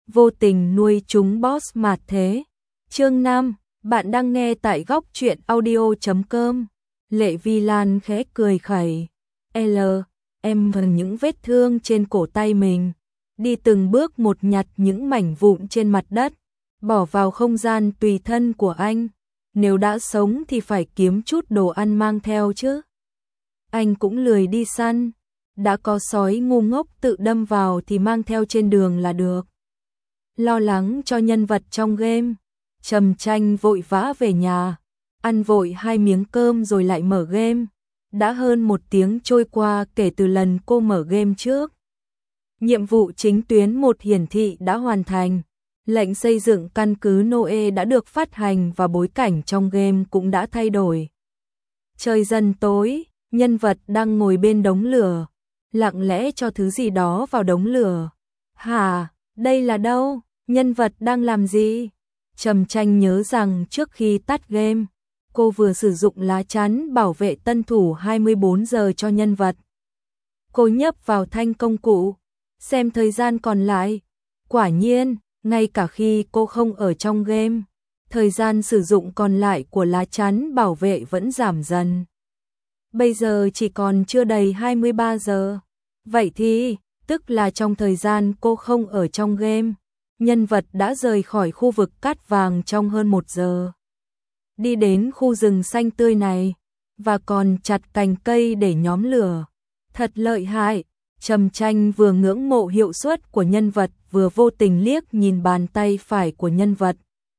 vô tình nuôi chúng boss mà thế. Chương 5, bạn đang nghe tại góc truyện audio.com. Lệ Vi Lan khẽ cười khẩy. Em vẫn những vết thương trên cổ tay mình. Đi từng bước một nhặt những mảnh vụn trên mặt đất, bỏ vào không gian tùy thân của anh. Nếu đã sống thì phải kiếm chút đồ ăn mang theo chứ. Anh cũng lười đi săn. Đã có sói ngu ngốc tự đâm vào thì mang theo trên đường là được. Lo lắng cho nhân vật trong game, Trầm Tranh vội vã về nhà, ăn vội 2 miếng cơm rồi lại mở game. Đã hơn 1 tiếng trôi qua kể từ lần cô mở game trước. Nhiệm vụ chính tuyến 1 hiển thị đã hoàn thành. Lệnh xây dựng căn cứ Noe đã được phát hành và bối cảnh trong game cũng đã thay đổi. Trời dần tối, nhân vật đang ngồi bên đống lửa, lặng lẽ cho thứ gì đó vào đống lửa. Hả, đây là đâu? Nhân vật đang làm gì? Trầm Tranh nhớ rằng trước khi tắt game, cô vừa sử dụng lá chắn bảo vệ tân thủ 24 giờ cho nhân vật. Cô nhấp vào thanh công cụ, xem thời gian còn lại. Quả nhiên, ngay cả khi cô không ở trong game, thời gian sử dụng còn lại của lá chắn bảo vệ vẫn giảm dần. Bây giờ chỉ còn chưa đầy 23 giờ. Vậy thì, tức là trong thời gian cô không ở trong game, nhân vật đã rời khỏi khu vực cát vàng trong hơn 1 giờ. Đi đến khu rừng xanh tươi này, và còn chặt cành cây để nhóm lửa. Thật lợi hại. Trầm Tranh vừa ngưỡng mộ hiệu suất của nhân vật vừa vô tình liếc nhìn bàn tay phải của nhân vật.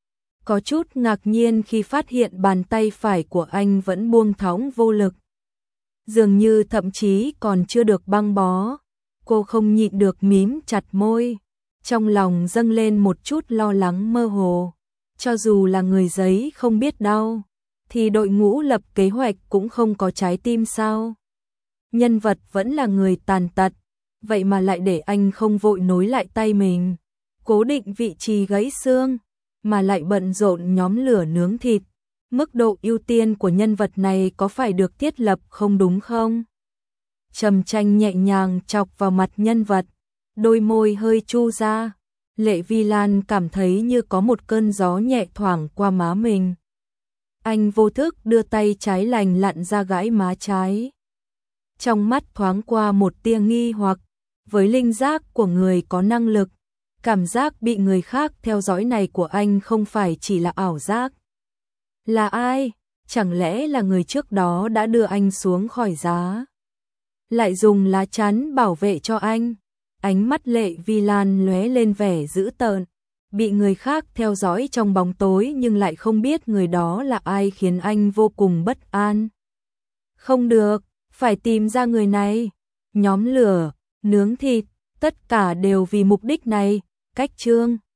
Có chút ngạc nhiên khi phát hiện bàn tay phải của anh vẫn buông thõng vô lực. Dường như thậm chí còn chưa được băng bó. Cô không nhịn được mím chặt môi. Trong lòng dâng lên một chút lo lắng mơ hồ. Cho dù là người giấy không biết đau, thì đội ngũ lập kế hoạch cũng không có trái tim sao? Nhân vật vẫn là người tàn tật, vậy mà lại để anh không vội nối lại tay mình, cố định vị trí gãy xương, mà lại bận rộn nhóm lửa nướng thịt. Mức độ ưu tiên của nhân vật này có phải được thiết lập không đúng không? Trầm Tranh nhẹ nhàng chọc vào mặt nhân vật, đôi môi hơi chu ra. Lệ Vi Lan cảm thấy như có một cơn gió nhẹ thoảng qua má mình. Anh vô thức đưa tay trái lành lặn ra gãi má trái. Trong mắt thoáng qua một tia nghi hoặc, với linh giác của người có năng lực, cảm giác bị người khác theo dõi này của anh không phải chỉ là ảo giác. Là ai? Chẳng lẽ là người trước đó đã đưa anh xuống khỏi giá? Lại dùng lá chắn bảo vệ cho anh? Ánh mắt Lệ Vi Lan lóe lên vẻ dữ tợn. Bị người khác theo dõi trong bóng tối nhưng lại không biết người đó là ai khiến anh vô cùng bất an. Không được, phải tìm ra người này. Nhóm lửa, nướng thịt, tất cả đều vì mục đích này. Cách chương